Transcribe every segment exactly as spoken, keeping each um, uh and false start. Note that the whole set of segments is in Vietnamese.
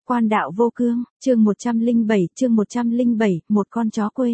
Quan đạo vô cương, chương một trăm lẻ bảy, chương một trăm lẻ bảy, một con chó quê.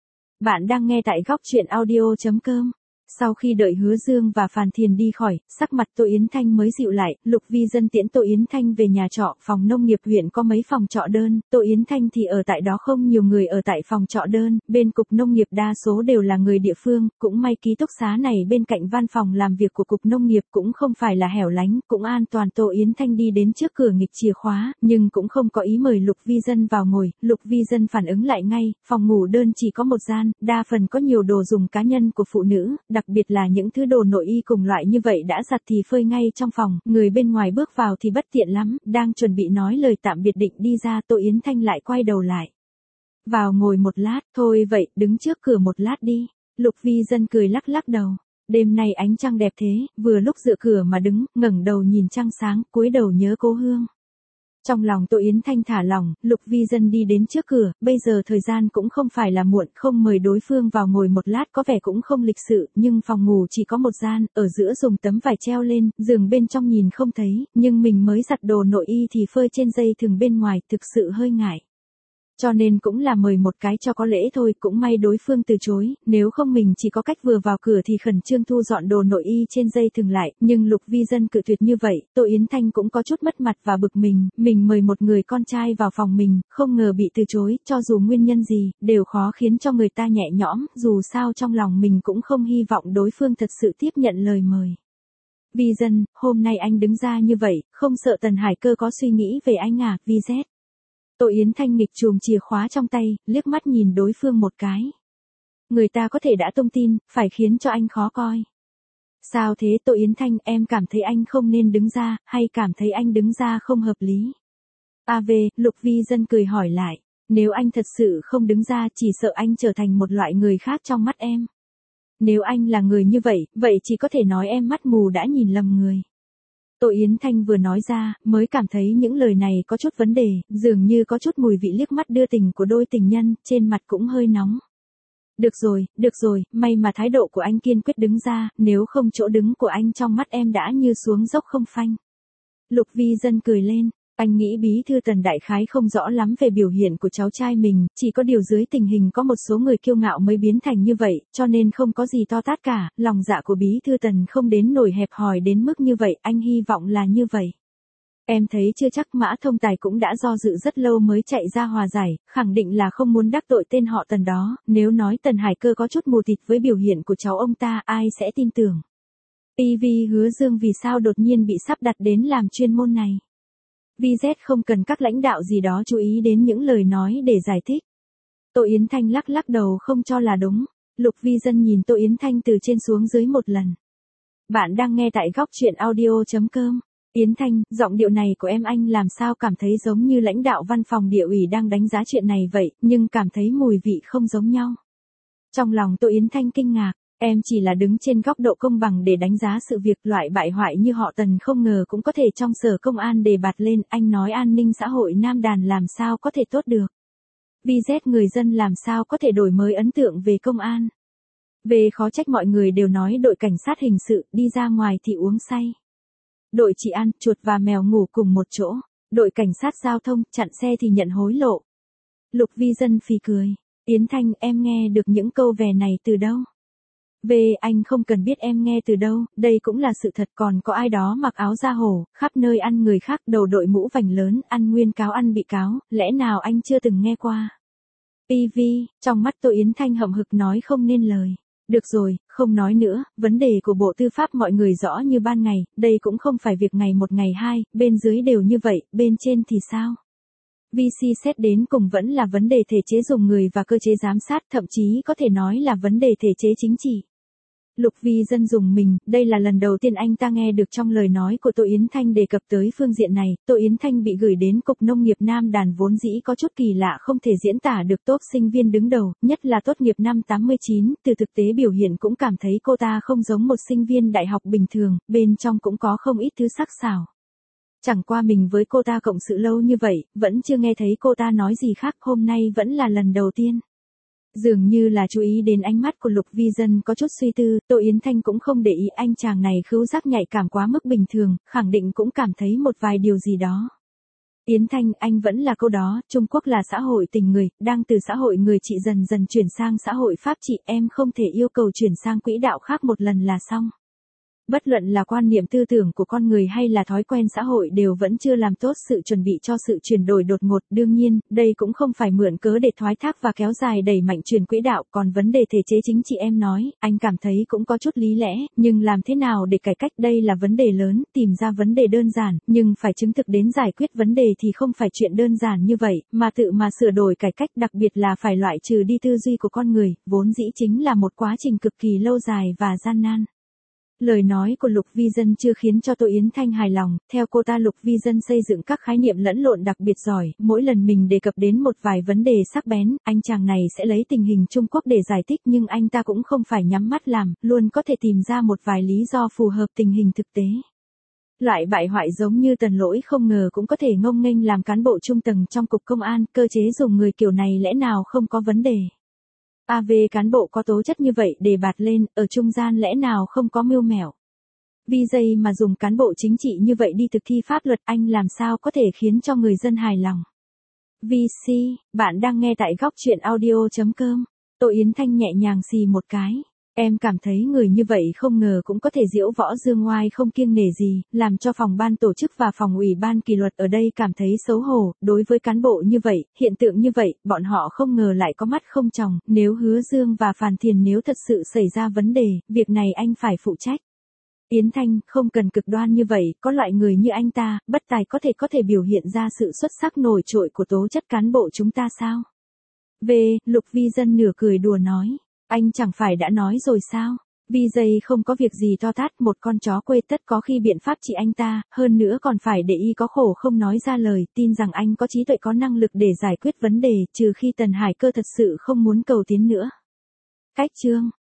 Bạn đang nghe tại góc truyện audio chấm com. Sau khi đợi Hứa Dương và Phàn Thiền đi khỏi, sắc mặt Tô Yến Thanh mới dịu lại, Lục Vi Dân tiễn Tô Yến Thanh về nhà trọ, phòng nông nghiệp huyện có mấy phòng trọ đơn, Tô Yến Thanh thì ở tại đó không nhiều người ở tại phòng trọ đơn, bên cục nông nghiệp đa số đều là người địa phương, cũng may ký túc xá này bên cạnh văn phòng làm việc của cục nông nghiệp cũng không phải là hẻo lánh, cũng an toàn. Tô Yến Thanh đi đến trước cửa nghịch chìa khóa, nhưng cũng không có ý mời Lục Vi Dân vào ngồi, Lục Vi Dân phản ứng lại ngay, phòng ngủ đơn chỉ có một gian, đa phần có nhiều đồ dùng cá nhân của phụ nữ, đặc biệt là những thứ đồ nội y cùng loại như vậy đã giặt thì phơi ngay trong phòng, người bên ngoài bước vào thì bất tiện lắm, đang chuẩn bị nói lời tạm biệt định đi ra, Tô Yến Thanh lại quay đầu lại. Vào ngồi một lát, thôi vậy, đứng trước cửa một lát đi. Lục Vi Dân cười lắc lắc đầu. Đêm nay ánh trăng đẹp thế, vừa lúc dựa cửa mà đứng, ngẩng đầu nhìn trăng sáng, cúi đầu nhớ cố hương. Trong lòng Tô Yến Thanh thả lỏng, Lục Vi Dân đi đến trước cửa, bây giờ thời gian cũng không phải là muộn, không mời đối phương vào ngồi một lát có vẻ cũng không lịch sự, nhưng phòng ngủ chỉ có một gian, ở giữa dùng tấm vải treo lên, giường bên trong nhìn không thấy, nhưng mình mới giặt đồ nội y thì phơi trên dây thừng bên ngoài, thực sự hơi ngại. Cho nên cũng là mời một cái cho có lễ thôi, cũng may đối phương từ chối, nếu không mình chỉ có cách vừa vào cửa thì khẩn trương thu dọn đồ nội y trên dây thừng lại, nhưng Lục Vi Dân cự tuyệt như vậy, Tô Yến Thanh cũng có chút mất mặt và bực mình, mình mời một người con trai vào phòng mình, không ngờ bị từ chối, cho dù nguyên nhân gì, đều khó khiến cho người ta nhẹ nhõm, dù sao trong lòng mình cũng không hy vọng đối phương thật sự tiếp nhận lời mời. Vi Dân, hôm nay anh đứng ra như vậy, không sợ Tần Hải Cơ có suy nghĩ về anh à, Vi Z. Tô Yến Thanh nghịch chùm chìa khóa trong tay, liếc mắt nhìn đối phương một cái. Người ta có thể đã tung tin, phải khiến cho anh khó coi. Sao thế Tô Yến Thanh, em cảm thấy anh không nên đứng ra, hay cảm thấy anh đứng ra không hợp lý? a vê, Lục Vi Dân cười hỏi lại, nếu anh thật sự không đứng ra chỉ sợ anh trở thành một loại người khác trong mắt em. Nếu anh là người như vậy, vậy chỉ có thể nói em mắt mù đã nhìn lầm người. Tô Yến Thanh vừa nói ra, mới cảm thấy những lời này có chút vấn đề, dường như có chút mùi vị liếc mắt đưa tình của đôi tình nhân, trên mặt cũng hơi nóng. Được rồi, được rồi, may mà thái độ của anh kiên quyết đứng ra, nếu không chỗ đứng của anh trong mắt em đã như xuống dốc không phanh. Lục Vi Dân cười lên. Anh nghĩ bí thư Tần đại khái không rõ lắm về biểu hiện của cháu trai mình, chỉ có điều dưới tình hình có một số người kiêu ngạo mới biến thành như vậy, cho nên không có gì to tát cả, lòng dạ của bí thư Tần không đến nổi hẹp hòi đến mức như vậy, anh hy vọng là như vậy. Em thấy chưa chắc Mã Thông Tài cũng đã do dự rất lâu mới chạy ra hòa giải, khẳng định là không muốn đắc tội tên họ Tần đó, nếu nói Tần Hải Cơ có chút mù tịt với biểu hiện của cháu ông ta, ai sẽ tin tưởng. pê vê Hứa Dương vì sao đột nhiên bị sắp đặt đến làm chuyên môn này? Vi Z không cần các lãnh đạo gì đó chú ý đến những lời nói để giải thích. Tô Yến Thanh lắc lắc đầu không cho là đúng. Lục Vi Dân nhìn Tô Yến Thanh từ trên xuống dưới một lần. Bạn đang nghe tại góc truyện audio chấm com. Yến Thanh, giọng điệu này của em anh làm sao cảm thấy giống như lãnh đạo văn phòng địa ủy đang đánh giá chuyện này vậy, nhưng cảm thấy mùi vị không giống nhau. Trong lòng Tô Yến Thanh kinh ngạc. Em chỉ là đứng trên góc độ công bằng để đánh giá sự việc, loại bại hoại như họ Tần không ngờ cũng có thể trong sở công an đề bạt lên, anh nói an ninh xã hội Nam Đàn làm sao có thể tốt được. Vi Z người dân làm sao có thể đổi mới ấn tượng về công an. Về khó trách mọi người đều nói đội cảnh sát hình sự, đi ra ngoài thì uống say. Đội trị an, chuột và mèo ngủ cùng một chỗ. Đội cảnh sát giao thông, chặn xe thì nhận hối lộ. Lục Vi Dân phì cười. Yến Thanh, em nghe được những câu về này từ đâu? Về anh không cần biết em nghe từ đâu, đây cũng là sự thật, còn có ai đó mặc áo da hổ, khắp nơi ăn người khác, đầu đội mũ vành lớn, ăn nguyên cáo ăn bị cáo, lẽ nào anh chưa từng nghe qua? pê vê, trong mắt Tô Yến Thanh hậm hực nói không nên lời. Được rồi, không nói nữa, vấn đề của Bộ Tư pháp mọi người rõ như ban ngày, đây cũng không phải việc ngày một ngày hai, bên dưới đều như vậy, bên trên thì sao? vê xê xét đến cùng vẫn là vấn đề thể chế dùng người và cơ chế giám sát, thậm chí có thể nói là vấn đề thể chế chính trị. Lục Vi Dân dùng mình, đây là lần đầu tiên anh ta nghe được trong lời nói của Tô Yến Thanh đề cập tới phương diện này, Tô Yến Thanh bị gửi đến Cục Nông nghiệp Nam Đàn vốn dĩ có chút kỳ lạ không thể diễn tả được, top sinh viên đứng đầu, nhất là tốt nghiệp năm tám mươi chín, từ thực tế biểu hiện cũng cảm thấy cô ta không giống một sinh viên đại học bình thường, bên trong cũng có không ít thứ sắc sảo. Chẳng qua mình với cô ta cộng sự lâu như vậy, vẫn chưa nghe thấy cô ta nói gì khác, hôm nay vẫn là lần đầu tiên. Dường như là chú ý đến ánh mắt của Lục Vi Dân có chút suy tư, Tô Yến Thanh cũng không để ý anh chàng này khứu giác nhạy cảm quá mức bình thường, khẳng định cũng cảm thấy một vài điều gì đó. Yến Thanh, anh vẫn là câu đó, Trung Quốc là xã hội tình người, đang từ xã hội người trị dần dần chuyển sang xã hội pháp trị, em không thể yêu cầu chuyển sang quỹ đạo khác một lần là xong. Bất luận là quan niệm tư tưởng của con người hay là thói quen xã hội đều vẫn chưa làm tốt sự chuẩn bị cho sự chuyển đổi đột ngột. Đương nhiên, đây cũng không phải mượn cớ để thoái thác và kéo dài đẩy mạnh chuyển quỹ đạo, còn vấn đề thể chế chính trị em nói, anh cảm thấy cũng có chút lý lẽ, nhưng làm thế nào để cải cách đây là vấn đề lớn, tìm ra vấn đề đơn giản, nhưng phải chứng thực đến giải quyết vấn đề thì không phải chuyện đơn giản như vậy, mà tự mà sửa đổi cải cách, đặc biệt là phải loại trừ đi tư duy của con người, vốn dĩ chính là một quá trình cực kỳ lâu dài và gian nan. Lời nói của Lục Vi Dân chưa khiến cho Tô Yến Thanh hài lòng, theo cô ta Lục Vi Dân xây dựng các khái niệm lẫn lộn đặc biệt giỏi, mỗi lần mình đề cập đến một vài vấn đề sắc bén, anh chàng này sẽ lấy tình hình Trung Quốc để giải thích nhưng anh ta cũng không phải nhắm mắt làm, luôn có thể tìm ra một vài lý do phù hợp tình hình thực tế. Loại bại hoại giống như Tần Lỗi không ngờ cũng có thể ngông nghênh làm cán bộ trung tầng trong cục công an, cơ chế dùng người kiểu này lẽ nào không có vấn đề. a vê cán bộ có tố chất như vậy để bạt lên, ở trung gian lẽ nào không có mưu mẹo. vê giây mà dùng cán bộ chính trị như vậy đi thực thi pháp luật anh làm sao có thể khiến cho người dân hài lòng. vê xê, bạn đang nghe tại góc truyện audio chấm com. Tô Yến Thanh nhẹ nhàng xì một cái. Em cảm thấy người như vậy không ngờ cũng có thể diễu võ dương oai không kiêng nể gì, làm cho phòng ban tổ chức và phòng ủy ban kỷ luật ở đây cảm thấy xấu hổ, đối với cán bộ như vậy, hiện tượng như vậy, bọn họ không ngờ lại có mắt không tròng, nếu Hứa Dương và Phàn Thiền nếu thật sự xảy ra vấn đề, việc này anh phải phụ trách. Yến Thanh, không cần cực đoan như vậy, có loại người như anh ta, bất tài có thể có thể biểu hiện ra sự xuất sắc nổi trội của tố chất cán bộ chúng ta sao? V, Lục Vi Dân nửa cười đùa nói. Anh chẳng phải đã nói rồi sao? vê giây không có việc gì to tát, một con chó quê tất có khi biện pháp trị anh ta, hơn nữa còn phải để y có khổ không nói ra lời, tin rằng anh có trí tuệ có năng lực để giải quyết vấn đề, trừ khi Tần Hải Cơ thật sự không muốn cầu tiến nữa. Cách chương